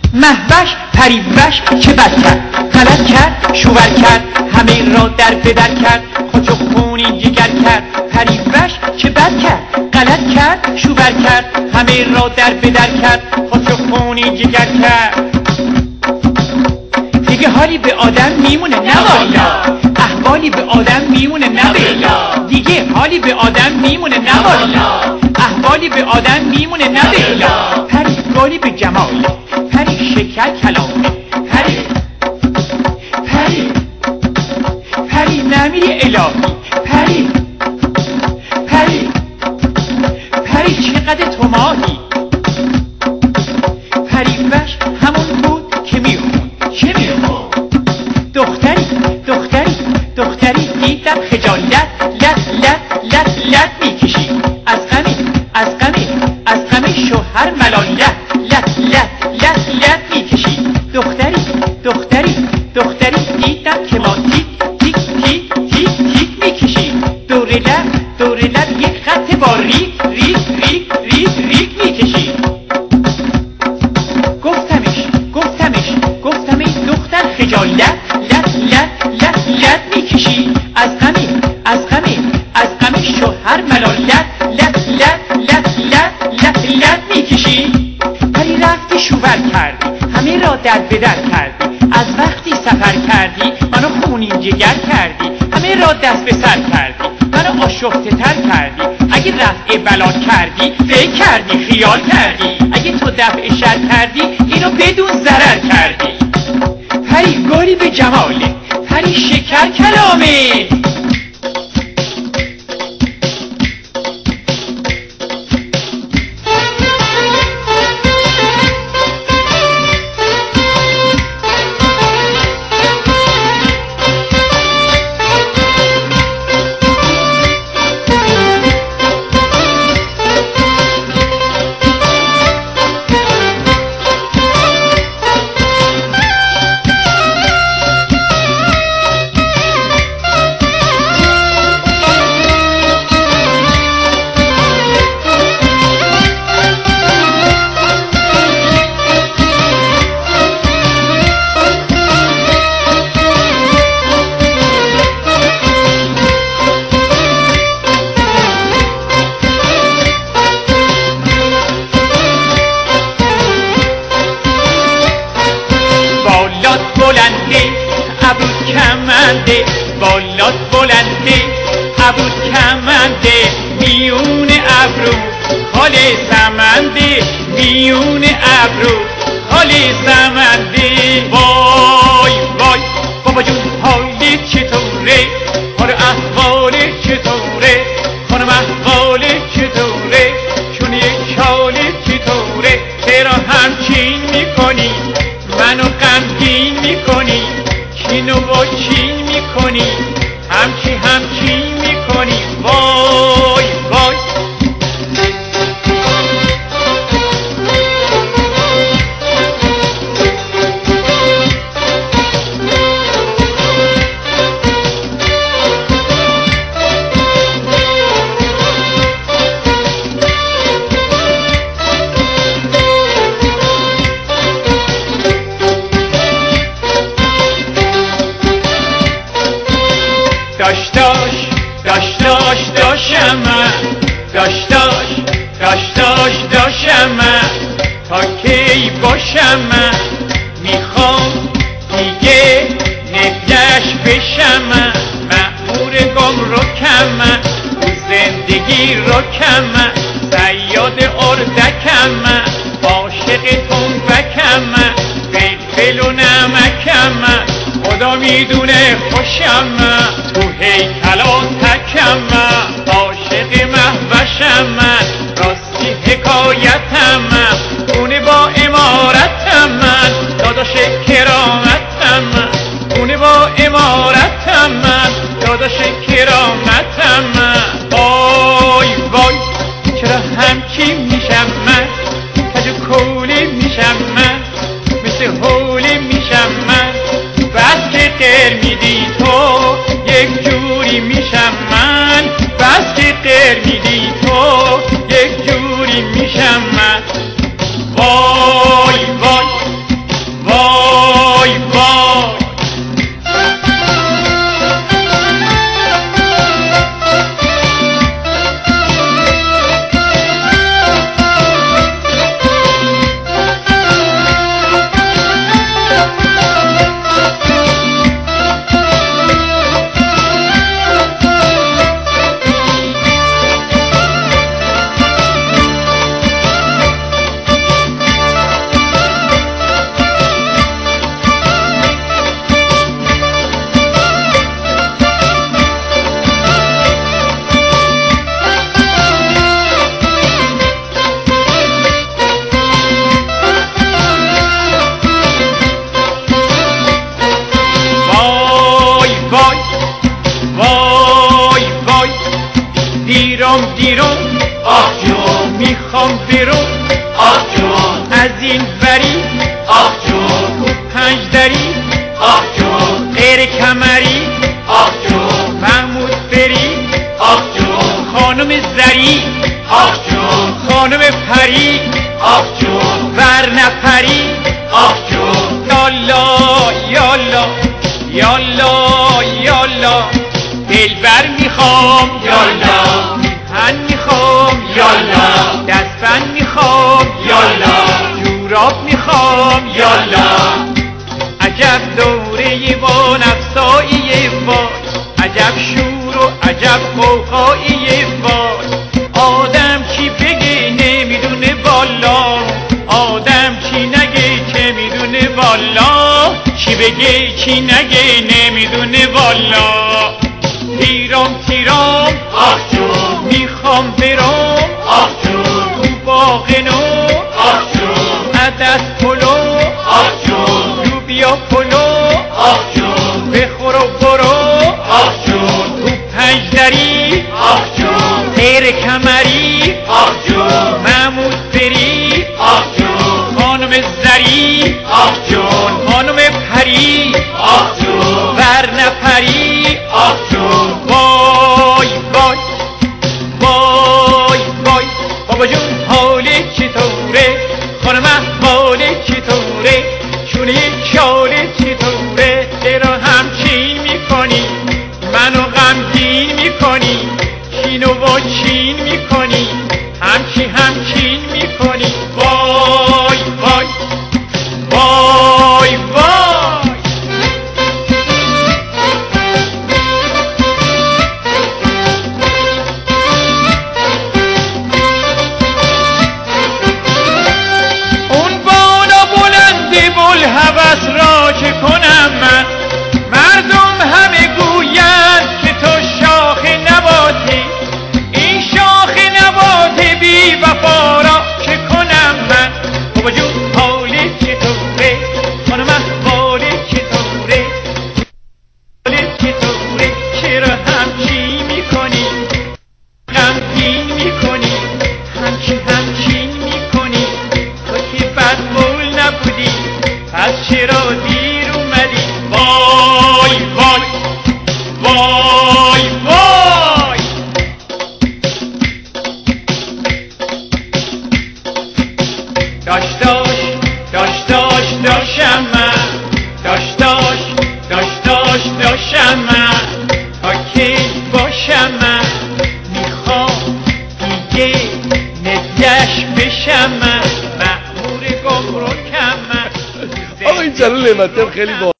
مهوش پریوش چه بد کرد، غلط کرد شوور کرد، همه را در بدر کرد، خود خونی جگر کرد. پریوش چه بد کرد، غلط کرد شوور کرد، همه را در بدر کرد، خود خونی جگر کرد. دیگه حالی به آدم میمونه نه والا، احوالی به آدم میمونه نه والا. دیگه حالی به آدم میمونه نه والا، احوالی به آدم میمونه نه والا. پری گلی به جمال، پری شکر کلامه، پری پری پری نمیری الهی، پری پری پری چقدر تو ماهی. پریوش همون بود که میخون چه میخون، دختری دختری دختری دیدم خجالت لط لط لط لط میکشی، از غمی از غمی از غمی شوهر ملالت لط لط لط لط میکشی. دختری دختری دختری دیدم که ما تیک تیک تیک تیک تیک میکشی، دور لب یک خط با ریک ریک ریک ریک ریک میکشی. گفتم ای دختر خجالت لط لط لط لط میکشی، از غمی از غمی از غمی شوهر ملالت لط لط لط لط لط لط میکشی. پری رفتی شوور کردی، همه را در بدر کردی، از وقتی سفر کردی منو خونین جگر کردی، همه را دست به سر کردی، منو آشفته تر کردی. اگه رفع بلا کردی فکر کردی خیال کردی، اگه تو دفع شر کردی اینو بدون ضرر کردی. پری گلی به جماله، پری شکر کلامه. بالات بلنده ابرو کمنده، میون ابرو خال سمنده، میون ابرو خال سمنده. وای وای بابا جون حالت چطوره، حال احوالت چطوره، خانم احوالت چطوره، چون یک حالت چطوره، چرا همچین میکنی منو غمگین میکنی، چینو با چین میکنی، همچین میکنی. وای وای داشتم تا کی باشم، میخوام دیگه نگهش بشم، مأمور گمرکم، زندگی رکم، صیاد اردکم، عاشق تنبکم، فلفل و نمکم، خدا میدونه خوشم، تو هیکلا تکم، عاشق مهوشم، راستی حکایتم، اونه با امارتم، داداش کرامتم، اونه با امارتم، داداش کرامتم. وای وای چرا همچی میشم من، کج و کولی میشم من، مثل حولی میشم من، بس که غیر میدی تو یک جوری میشم من، بس که غیر میدی تو یک جوری میشم من. وای وای موزبری آخ جون، پنجدری آخ جون، غیر کمری آخ جون، محمود فری آخ جون، خانم زری آخ جون، خانم پری آخ جون، ور نپری آخ جون، یالا یالا یالا یالا دلبر میخوام یالا، میهن میخوام یالا، دستبند میخوام یالا، جوراب میخوام یالا، عجب دوره وان افزایی وای عجب شور و عجب قوقایی وای آدم چی بگه نمیدونه والا آدم چی نگه چه میدونه والا چی بگه چی نگه نمیدونه والا تیرام تیرام آخ جون، میخوام برام آخ جون، تو باغ نو آخ جون، عدس پلو آخ جون، لوبیا پلو آخ جون، بخور و برو آخ جون، تو پنجدری آخ جون، غیر کمری آخ جون، محمود فری آخ جون، خانم زری آخ جون، خانم پری آخ جون، ور نپری آخ جون، وای وای وای وای بابا جون حالت چطوره خانم احوالت چطوره شونه شالت چطوره چرا همچین میکنی منو غمگین میکنی چینو و چین میکنی همچین میکنی وای وای وای وای اون بالا بلند بلهوس را چه کنم من مردم همه گویند که تو شاخ نباتی این شاخ نبات بی وفا را چه کنم من بابا جون حالت چطوره خانم احوالت چطوره حالت چطوره چرا همچین میکنی غمگین میکنی همچین میکنی تو که بدمول نبودی پس چرا دیر اومدی وای وای وای وای داشتم من داشتم من تا کی باشم من میخوام دیگه ندلش بشم من مأمور گمرکم من آقا این چنل نعمتی هم خیلی